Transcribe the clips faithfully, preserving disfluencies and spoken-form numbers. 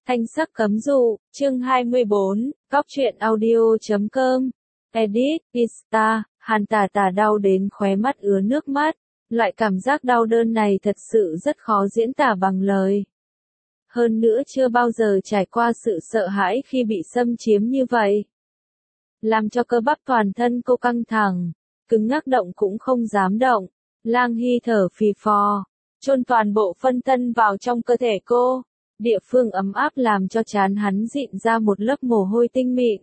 Thanh sắc cấm dụ, chương hai mươi bốn, Cóc truyện audio chấm com, edit, Insta, Hàn Tà Tà đau đến khóe mắt ứa nước mắt, loại cảm giác đau đớn này thật sự rất khó diễn tả bằng lời. Hơn nữa chưa bao giờ trải qua sự sợ hãi khi bị xâm chiếm như vậy. Làm cho cơ bắp toàn thân cô căng thẳng, cứng ngắc động cũng không dám động, Lang Hy thở phì phò, chôn toàn bộ phân thân vào trong cơ thể cô. Địa phương ấm áp làm cho trán hắn dịn ra một lớp mồ hôi tinh mịn.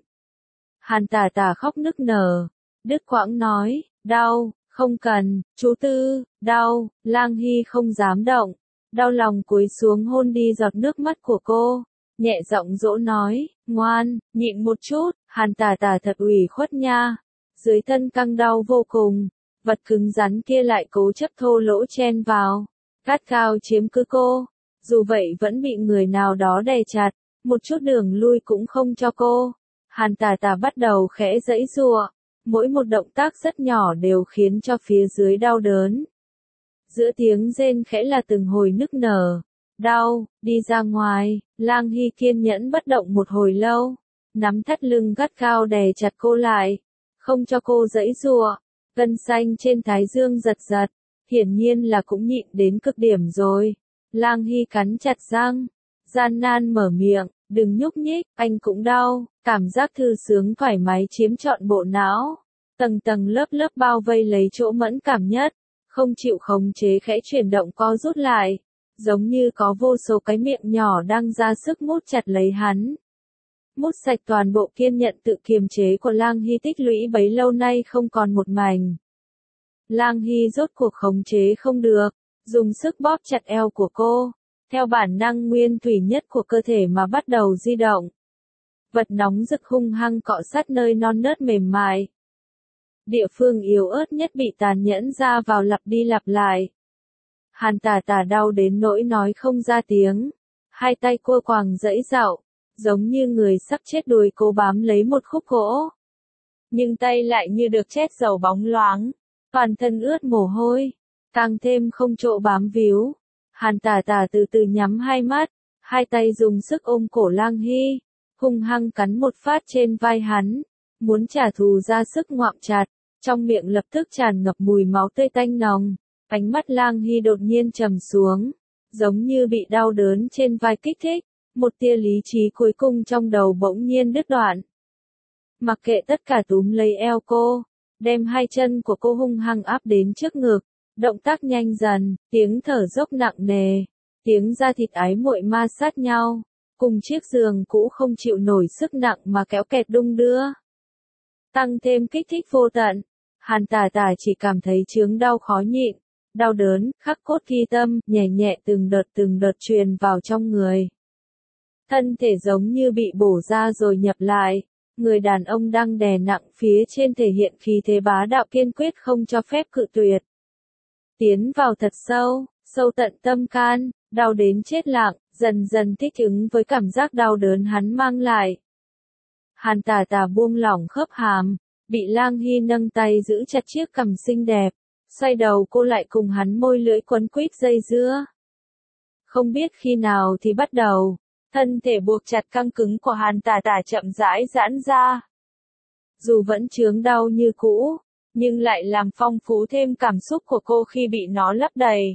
Hàn Tà Tà khóc nức nở, đứt quãng nói, đau, không cần, chú Tư, đau, Lang Hy không dám động, đau lòng cúi xuống hôn đi giọt nước mắt của cô, nhẹ giọng dỗ nói, ngoan, nhịn một chút, Hàn Tà Tà thật ủy khuất nha, dưới thân căng đau vô cùng, vật cứng rắn kia lại cố chấp thô lỗ chen vào, gắt gao chiếm cứ cô. Dù vậy vẫn bị người nào đó đè chặt, một chút đường lui cũng không cho cô. Hàn Tà Tà bắt đầu khẽ giãy giụa, mỗi một động tác rất nhỏ đều khiến cho phía dưới đau đớn. Giữa tiếng rên khẽ là từng hồi nức nở, đau, đi ra ngoài, Lang Hy kiên nhẫn bất động một hồi lâu, nắm thắt lưng gắt gao đè chặt cô lại, không cho cô giãy giụa, gân xanh trên thái dương giật giật, hiển nhiên là cũng nhịn đến cực điểm rồi. Lang Hy cắn chặt răng, gian nan mở miệng, đừng nhúc nhích, anh cũng đau, cảm giác thư sướng thoải mái chiếm trọn bộ não, tầng tầng lớp lớp bao vây lấy chỗ mẫn cảm nhất, không chịu khống chế khẽ chuyển động co rút lại, giống như có vô số cái miệng nhỏ đang ra sức mút chặt lấy hắn. Mút sạch toàn bộ kiên nhẫn tự kiềm chế của Lang Hy tích lũy bấy lâu nay không còn một mảnh. Lang Hy rốt cuộc khống chế không được. Dùng sức bóp chặt eo của cô, theo bản năng nguyên thủy nhất của cơ thể mà bắt đầu di động. Vật nóng rực hung hăng cọ sát nơi non nớt mềm mại. Địa phương yếu ớt nhất bị tàn nhẫn ra vào lặp đi lặp lại. Hàn Tà Tà đau đến nỗi nói không ra tiếng. Hai tay cô quàng giãy giụa, giống như người sắp chết đuối cố bám lấy một khúc gỗ. Nhưng tay lại như được chét dầu bóng loáng, toàn thân ướt mồ hôi. Càng thêm không chỗ bám víu. Hàn Tà Tà từ từ nhắm hai mắt, hai tay dùng sức ôm cổ Lang Hy, hung hăng cắn một phát trên vai hắn, muốn trả thù ra sức ngoạm chặt, trong miệng lập tức tràn ngập mùi máu tươi tanh nồng, ánh mắt Lang Hy đột nhiên trầm xuống, giống như bị đau đớn trên vai kích thích, một tia lý trí cuối cùng trong đầu bỗng nhiên đứt đoạn. Mặc kệ tất cả túm lấy eo cô, đem hai chân của cô hung hăng áp đến trước ngực. Động tác nhanh dần, tiếng thở dốc nặng nề, tiếng da thịt ái muội ma sát nhau, cùng chiếc giường cũ không chịu nổi sức nặng mà kéo kẹt đung đưa. Tăng thêm kích thích vô tận, Hàn Tà Tà chỉ cảm thấy chướng đau khó nhịn, đau đớn, khắc cốt ghi tâm, nhẹ nhẹ từng đợt từng đợt truyền vào trong người. Thân thể giống như bị bổ ra rồi nhập lại, người đàn ông đang đè nặng phía trên thể hiện khí thế bá đạo kiên quyết không cho phép cự tuyệt. Tiến vào thật sâu, sâu tận tâm can, đau đến chết lặng, dần dần thích ứng với cảm giác đau đớn hắn mang lại. Hàn Tà Tà buông lỏng khớp hàm, bị Lang Hy nâng tay giữ chặt chiếc cằm xinh đẹp, xoay đầu cô lại cùng hắn môi lưỡi quấn quýt dây dưa. Không biết khi nào thì bắt đầu, thân thể buộc chặt căng cứng của Hàn Tà Tà chậm rãi giãn ra. Dù vẫn chướng đau như cũ, nhưng lại làm phong phú thêm cảm xúc của cô khi bị nó lấp đầy.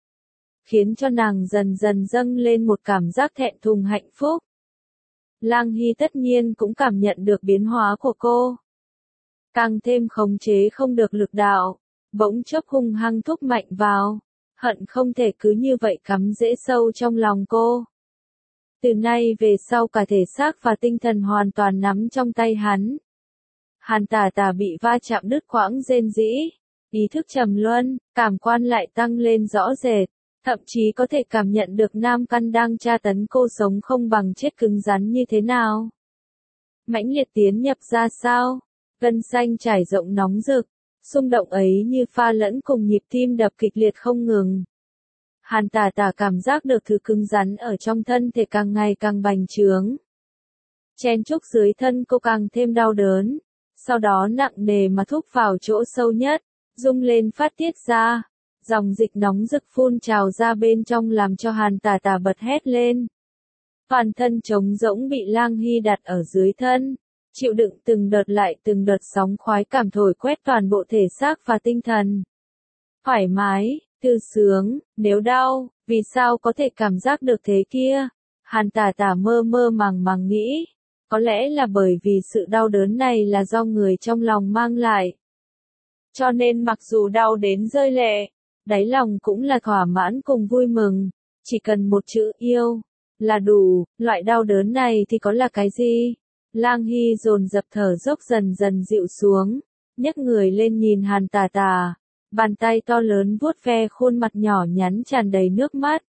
Khiến cho nàng dần dần dâng lên một cảm giác thẹn thùng hạnh phúc. Lang Hy tất nhiên cũng cảm nhận được biến hóa của cô. Càng thêm khống chế không được lực đạo, bỗng chốc hung hăng thúc mạnh vào, hận không thể cứ như vậy cắm rễ sâu trong lòng cô. Từ nay về sau cả thể xác và tinh thần hoàn toàn nắm trong tay hắn. Hàn Tà Tà bị va chạm đứt quãng rên rỉ, ý thức trầm luân, cảm quan lại tăng lên rõ rệt, thậm chí có thể cảm nhận được nam căn đang tra tấn cô sống không bằng chết cứng rắn như thế nào. Mãnh liệt tiến nhập ra sao, gân xanh trải rộng nóng rực, xung động ấy như pha lẫn cùng nhịp tim đập kịch liệt không ngừng. Hàn Tà Tà cảm giác được thứ cứng rắn ở trong thân thể càng ngày càng bành trướng. Chen chúc dưới thân cô càng thêm đau đớn. Sau đó nặng nề mà thúc vào chỗ sâu nhất, rung lên phát tiết ra, dòng dịch nóng rực phun trào ra bên trong làm cho Hàn Tà Tà bật hét lên. toàn thân trống rỗng bị Lang Hy đặt ở dưới thân, chịu đựng từng đợt lại từng đợt sóng khoái cảm thổi quét toàn bộ thể xác và tinh thần. Thoải mái, thư sướng, nếu đau, vì sao có thể cảm giác được thế kia? Hàn Tả Tả mơ mơ màng màng nghĩ, có lẽ là bởi vì sự đau đớn này là do người trong lòng mang lại. Cho nên mặc dù đau đến rơi lệ, đáy lòng cũng là thỏa mãn cùng vui mừng, chỉ cần một chữ yêu là đủ, loại đau đớn này thì có là cái gì? Lang Hy dồn dập thở dốc dần dần dịu xuống, nhấc người lên nhìn Hàn Tả Tả, bàn tay to lớn vuốt ve khuôn mặt nhỏ nhắn tràn đầy nước mắt.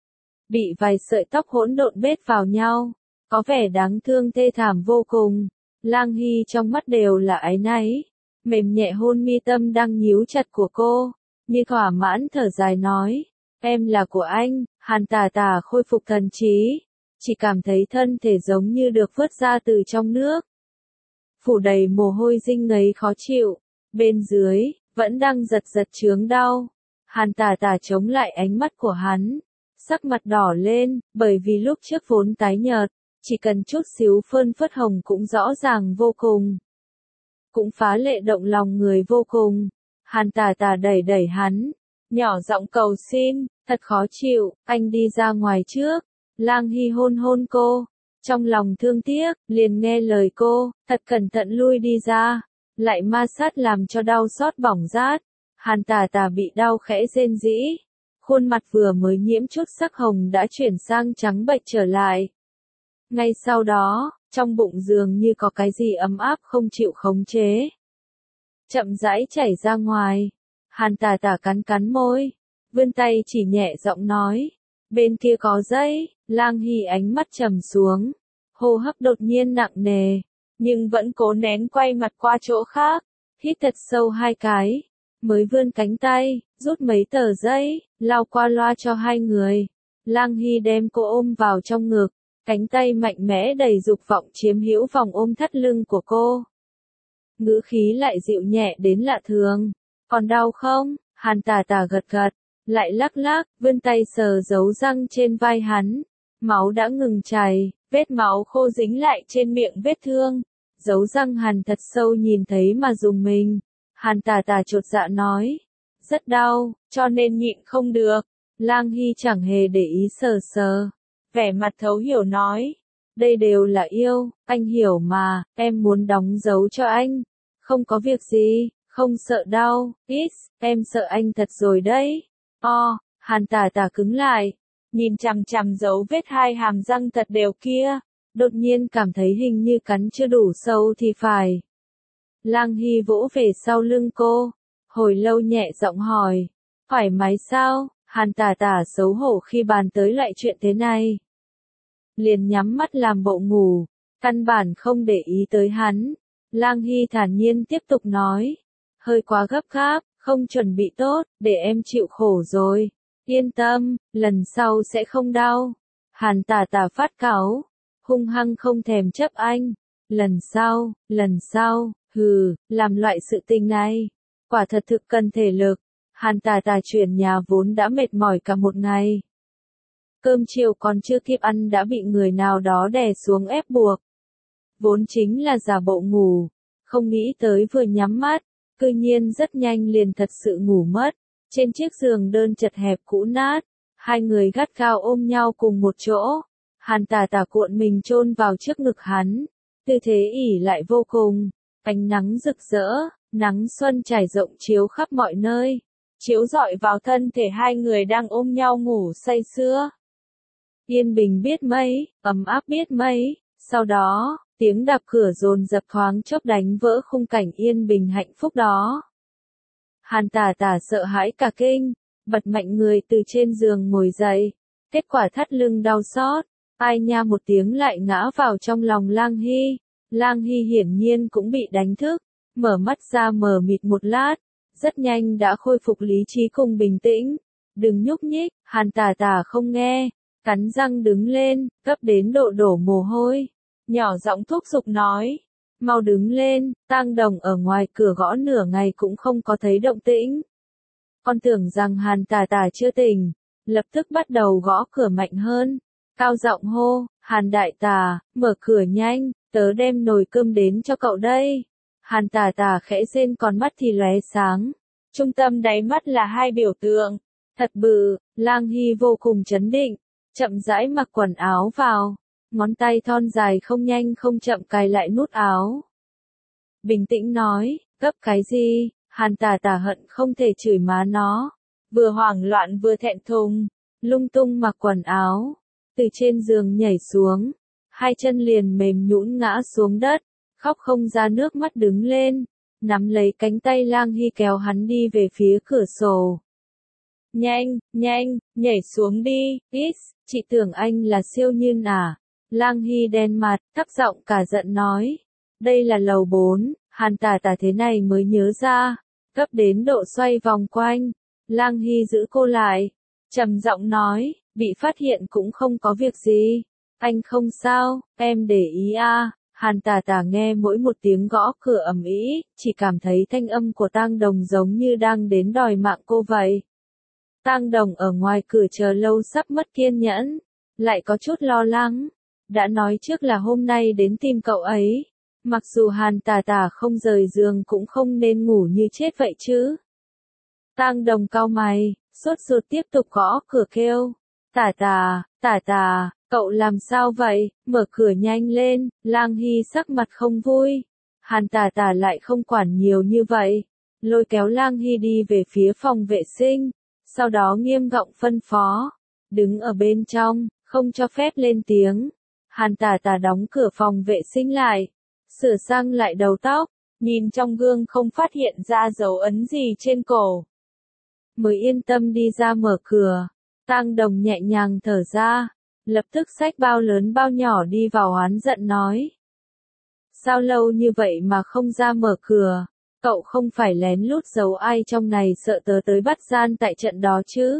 Bị vài sợi tóc hỗn độn bết vào nhau, có vẻ đáng thương thê thảm vô cùng. Lang Hy trong mắt đều là áy náy, mềm nhẹ hôn mi tâm đang nhíu chặt của cô, như thỏa mãn thở dài nói, em là của anh. Hàn Tả Tả khôi phục thần trí, chỉ cảm thấy thân thể giống như được vớt ra từ trong nước, phủ đầy mồ hôi dinh ngấy khó chịu, bên dưới vẫn đang giật giật chướng đau. Hàn Tả Tả chống lại ánh mắt của hắn, sắc mặt đỏ lên, bởi vì lúc trước vốn tái nhợt, chỉ cần chút xíu phơn phất hồng cũng rõ ràng vô cùng, cũng phá lệ động lòng người vô cùng. Hàn Tả Tả đẩy đẩy hắn, nhỏ giọng cầu xin, thật khó chịu, anh đi ra ngoài trước. Lang Hy hôn hôn cô, trong lòng thương tiếc, liền nghe lời cô, thật cẩn thận lui đi ra, lại ma sát làm cho đau xót bỏng rát. Hàn Tả Tả bị đau khẽ rên rỉ, khuôn mặt vừa mới nhiễm chút sắc hồng đã chuyển sang trắng bệch trở lại. Ngay sau đó, trong bụng dường như có cái gì ấm áp không chịu khống chế, chậm rãi chảy ra ngoài. Hàn Tả Tả cắn cắn môi, vươn tay chỉ nhẹ giọng nói, bên kia có dây. Lang Hy ánh mắt trầm xuống, hô hấp đột nhiên nặng nề, nhưng vẫn cố nén quay mặt qua chỗ khác, hít thật sâu hai cái, mới vươn cánh tay, rút mấy tờ giấy, lao qua loa cho hai người. Lang Hy đem cô ôm vào trong ngực, cánh tay mạnh mẽ đầy dục vọng chiếm hữu vòng ôm thắt lưng của cô. Ngữ khí lại dịu nhẹ đến lạ thường, còn đau không? Hàn Tả Tả gật gật, lại lắc lắc, vươn tay sờ dấu răng trên vai hắn. Máu đã ngừng chảy, vết máu khô dính lại trên miệng vết thương. Dấu răng Hàn thật sâu nhìn thấy mà dùng mình. Hàn Tả Tả chột dạ nói, rất đau, cho nên nhịn không được. Lang Hy chẳng hề để ý sờ sờ, vẻ mặt thấu hiểu nói, đây đều là yêu, anh hiểu mà, em muốn đóng dấu cho anh. Không có việc gì, không sợ đau, ít, em sợ anh thật rồi đấy. O, Hàn Tả Tả cứng lại, nhìn chằm chằm dấu vết hai hàm răng thật đều kia, đột nhiên cảm thấy hình như cắn chưa đủ sâu thì phải. Lang Hy vỗ về sau lưng cô, hồi lâu nhẹ giọng hỏi, thoải mái sao? Hàn Tả Tả xấu hổ khi bàn tới lại chuyện thế này, liền nhắm mắt làm bộ ngủ, căn bản không để ý tới hắn. Lang Hy thản nhiên tiếp tục nói, hơi quá gấp gáp, không chuẩn bị tốt, để em chịu khổ rồi. Yên tâm, lần sau sẽ không đau. Hàn Tả Tả phát cáu, hung hăng không thèm chấp anh. Lần sau, lần sau, hừ, làm loại sự tình này, quả thật thực cần thể lực. Hàn Tả Tả chuyển nhà vốn đã mệt mỏi cả một ngày. Cơm chiều còn chưa kịp ăn đã bị người nào đó đè xuống ép buộc. Vốn chính là giả bộ ngủ, không nghĩ tới vừa nhắm mắt, cư nhiên rất nhanh liền thật sự ngủ mất. Trên chiếc giường đơn chật hẹp cũ nát, hai người gắt gao ôm nhau cùng một chỗ. Hàn Tả Tả cuộn mình chôn vào trước ngực hắn, tư thế ỉ lại vô cùng. Ánh nắng rực rỡ, nắng xuân trải rộng chiếu khắp mọi nơi, chiếu rọi vào thân thể hai người đang ôm nhau ngủ say sưa. Yên bình biết mấy, ấm áp biết mấy. Sau đó, tiếng đập cửa dồn dập thoáng chốc đánh vỡ khung cảnh yên bình hạnh phúc đó. Hàn Tả Tả sợ hãi cả kinh, bật mạnh người từ trên giường ngồi dậy, kết quả thắt lưng đau xót, ai nha một tiếng lại ngã vào trong lòng Lang Hy. Lang Hy hiển nhiên cũng bị đánh thức, mở mắt ra mờ mịt một lát, rất nhanh đã khôi phục lý trí cùng bình tĩnh. Đừng nhúc nhích, Hàn Tả Tả không nghe, cắn răng đứng lên, gấp đến độ đổ mồ hôi, nhỏ giọng thúc giục nói, mau đứng lên. Tang Đồng ở ngoài cửa gõ nửa ngày cũng không có thấy động tĩnh. Con tưởng rằng Hàn Tả Tả chưa tỉnh, lập tức bắt đầu gõ cửa mạnh hơn. cao giọng hô, Hàn đại tà, mở cửa nhanh, tớ đem nồi cơm đến cho cậu đây. Hàn tà tà khẽ rên còn mắt thì lóe sáng. Trung tâm đáy mắt là hai biểu tượng. Thật bự, Lang Hy vô cùng chấn định, chậm rãi mặc quần áo vào. Ngón tay thon dài không nhanh không chậm cài lại nút áo. Bình tĩnh nói, gấp cái gì, Hàn tà tà hận không thể chửi má nó. Vừa hoảng loạn vừa thẹn thùng, lung tung mặc quần áo. Từ trên giường nhảy xuống, hai chân liền mềm nhũn ngã xuống đất, khóc không ra nước mắt đứng lên, nắm lấy cánh tay Lang Hy kéo hắn đi về phía cửa sổ. Nhanh, nhanh, nhảy xuống đi, ít, chị tưởng anh là siêu nhiên à? Lang Hy đen mặt, thấp giọng cả giận nói. Đây là lầu bốn, Hàn tà tà thế này mới nhớ ra, gấp đến độ xoay vòng quanh. Lang Hy giữ cô lại, trầm giọng nói, bị phát hiện cũng không có việc gì. Anh không sao, em để ý à. Hàn tà tà nghe mỗi một tiếng gõ cửa ầm ĩ, chỉ cảm thấy thanh âm của Tang Đồng giống như đang đến đòi mạng cô vậy. Tang Đồng ở ngoài cửa chờ lâu sắp mất kiên nhẫn, lại có chút lo lắng. Đã nói trước là hôm nay đến tìm cậu ấy. Mặc dù Hàn tà tà không rời giường cũng không nên ngủ như chết vậy chứ. Tang Đồng cau mày, sốt ruột tiếp tục gõ cửa kêu. Tà tà, tà tà, cậu làm sao vậy, mở cửa nhanh lên. Lang Hy sắc mặt không vui. Hàn tà tà lại không quản nhiều như vậy. Lôi kéo Lang Hy đi về phía phòng vệ sinh. Sau đó nghiêm giọng phân phó. Đứng ở bên trong, không cho phép lên tiếng. Hàn tà tà đóng cửa phòng vệ sinh lại. Sửa sang lại đầu tóc. Nhìn trong gương không phát hiện ra dấu ấn gì trên cổ. Mới yên tâm đi ra mở cửa. Tang Đồng nhẹ nhàng thở ra. Lập tức xách bao lớn bao nhỏ đi vào oán giận nói. Sao lâu như vậy mà không ra mở cửa? Cậu không phải lén lút giấu ai trong này sợ tớ tới bắt gian tại trận đó chứ?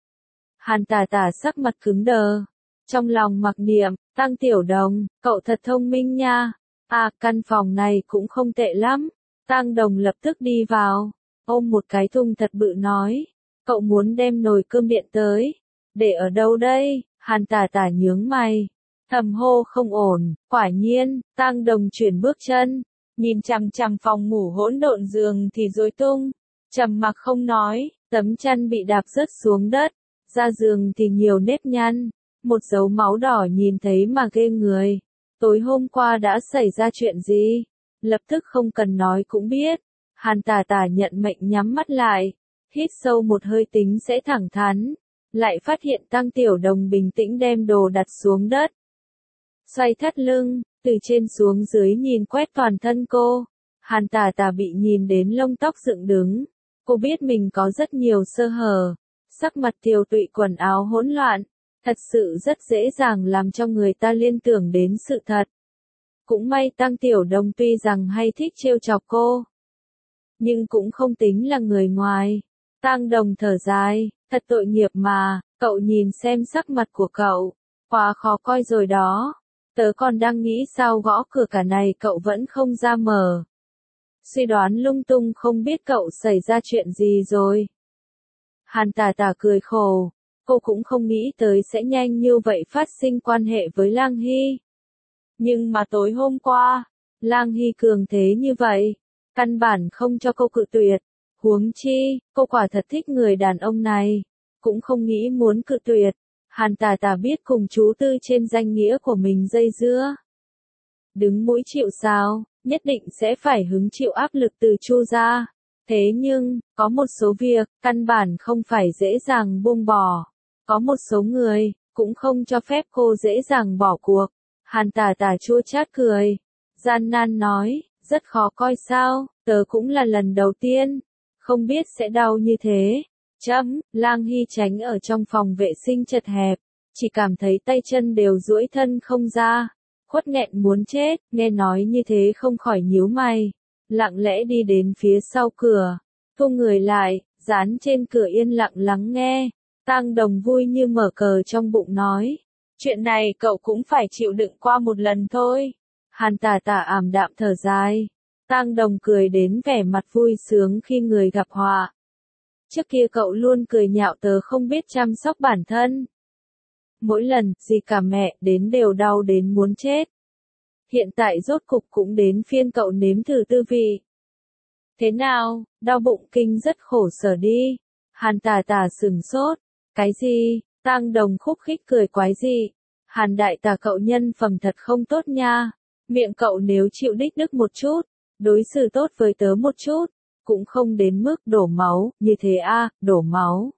Hàn tà tà sắc mặt cứng đờ. Trong lòng mặc niệm, Tang Tiểu Đồng, cậu thật thông minh nha. À, căn phòng này cũng không tệ lắm. Tang Đồng lập tức đi vào, ôm một cái thùng thật bự nói. Cậu muốn đem nồi cơm điện tới. Để ở đâu đây? Hàn tà tà nhướng mày. Thầm hô không ổn, quả nhiên, Tang Đồng chuyển bước chân. Nhìn chằm chằm phòng ngủ hỗn độn giường thì rối tung. Trầm mặc không nói, tấm chăn bị đạp rớt xuống đất. Ra giường thì nhiều nếp nhăn. Một dấu máu đỏ nhìn thấy mà ghê người. Tối hôm qua đã xảy ra chuyện gì? Lập tức không cần nói cũng biết. Hàn tà tà nhận mệnh nhắm mắt lại. Hít sâu một hơi tính sẽ thẳng thắn. Lại phát hiện Tang Tiểu Đồng bình tĩnh đem đồ đặt xuống đất. Xoay thắt lưng, từ trên xuống dưới nhìn quét toàn thân cô. Hàn tà tà bị nhìn đến lông tóc dựng đứng. Cô biết mình có rất nhiều sơ hở. Sắc mặt tiều tụy quần áo hỗn loạn. Thật sự rất dễ dàng làm cho người ta liên tưởng đến sự thật. Cũng may Tang Tiểu Đồng tuy rằng hay thích trêu chọc cô. Nhưng cũng không tính là người ngoài. Tang Đồng thở dài, thật tội nghiệp mà, cậu nhìn xem sắc mặt của cậu. Quá khó coi rồi đó. Tớ còn đang nghĩ sao gõ cửa cả này cậu vẫn không ra mở. Suy đoán lung tung không biết cậu xảy ra chuyện gì rồi. Hàn tà tà cười khổ. Cô cũng không nghĩ tới sẽ nhanh như vậy phát sinh quan hệ với Lang Hy. Nhưng mà tối hôm qua, Lang Hy cường thế như vậy, căn bản không cho cô cự tuyệt. Huống chi, cô quả thật thích người đàn ông này, cũng không nghĩ muốn cự tuyệt. Hàn tà tà biết cùng chú Tư trên danh nghĩa của mình dây dưa. Đứng mũi chịu sào, nhất định sẽ phải hứng chịu áp lực từ Chu gia. Thế nhưng, có một số việc, căn bản không phải dễ dàng buông bỏ. Có một số người, cũng không cho phép cô dễ dàng bỏ cuộc. Hàn tà tà chua chát cười. Gian nan nói, rất khó coi sao, tớ cũng là lần đầu tiên. Không biết sẽ đau như thế. Chấm, Lang Hy tránh ở trong phòng vệ sinh chật hẹp. Chỉ cảm thấy tay chân đều duỗi thân không ra. Khuất nghẹn muốn chết, nghe nói như thế không khỏi nhíu mày. Lặng lẽ đi đến phía sau cửa. Thu người lại, dán trên cửa yên lặng lắng nghe. Tang Đồng vui như mở cờ trong bụng nói. Chuyện này cậu cũng phải chịu đựng qua một lần thôi. Hàn tà tà ảm đạm thở dài. Tang Đồng cười đến vẻ mặt vui sướng khi người gặp họa. Trước kia cậu luôn cười nhạo tớ không biết chăm sóc bản thân. Mỗi lần, gì cả mẹ, đến đều đau đến muốn chết. Hiện tại rốt cục cũng đến phiên cậu nếm thử tư vị. Thế nào, đau bụng kinh rất khổ sở đi. Hàn Tà Tà sừng sốt. Cái gì? Tang Đồng khúc khích cười quái dị. Hàn đại tà cậu nhân phẩm thật không tốt nha. Miệng cậu nếu chịu đích đức một chút, đối xử tốt với tớ một chút, cũng không đến mức đổ máu, như thế a, đổ máu.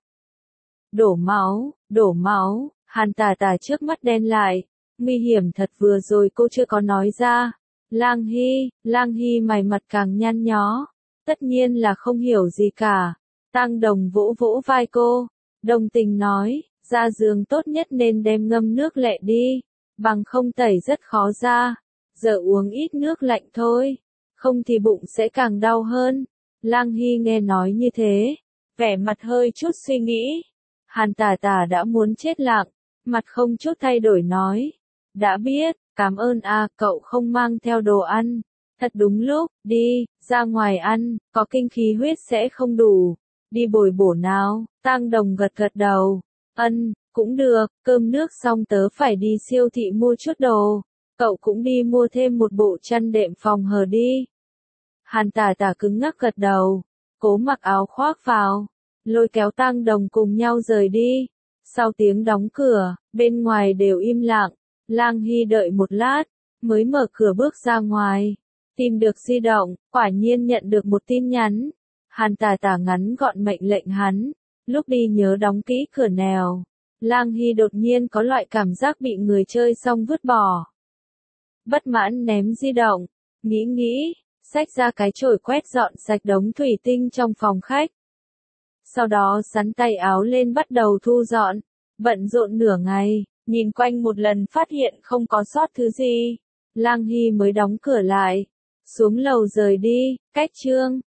Đổ máu, đổ máu, Hàn Tà Tà trước mắt đen lại. Nguy hiểm thật, vừa rồi cô chưa có nói ra. Lang Hy, Lang Hy mày mặt càng nhăn nhó. Tất nhiên là không hiểu gì cả. Tang Đồng vỗ vỗ vai cô. Đồng tình nói, ra giường tốt nhất nên đem ngâm nước lẹ đi. Bằng không tẩy rất khó ra. Giờ uống ít nước lạnh thôi. Không thì bụng sẽ càng đau hơn. Lang Hy nghe nói như thế. Vẻ mặt hơi chút suy nghĩ. Hàn Tà Tà đã muốn chết lặng. Mặt không chút thay đổi nói. Đã biết, cảm ơn a, cậu không mang theo đồ ăn. Thật đúng lúc, đi, ra ngoài ăn, có kinh khí huyết sẽ không đủ. Đi bồi bổ nào, Tang Đồng gật gật đầu. Ân, cũng được, cơm nước xong tớ phải đi siêu thị mua chút đồ. Cậu cũng đi mua thêm một bộ chăn đệm phòng hờ đi. Hàn Tà Tà cứng ngắc gật đầu, cố mặc áo khoác vào, lôi kéo Tang Đồng cùng nhau rời đi. Sau tiếng đóng cửa, bên ngoài đều im lặng. Lang Hy đợi một lát, mới mở cửa bước ra ngoài. Tìm được di động, quả nhiên nhận được một tin nhắn. Hàn Tà Tà ngắn gọn mệnh lệnh hắn, lúc đi nhớ đóng kỹ cửa nèo. Lang Hy đột nhiên có loại cảm giác bị người chơi xong vứt bỏ. Bất mãn ném di động, nghĩ nghĩ, xách ra cái chổi quét dọn sạch đống thủy tinh trong phòng khách. Sau đó sắn tay áo lên bắt đầu thu dọn, bận rộn nửa ngày, nhìn quanh một lần phát hiện không có sót thứ gì. Lang Hy mới đóng cửa lại, xuống lầu rời đi, cách chương.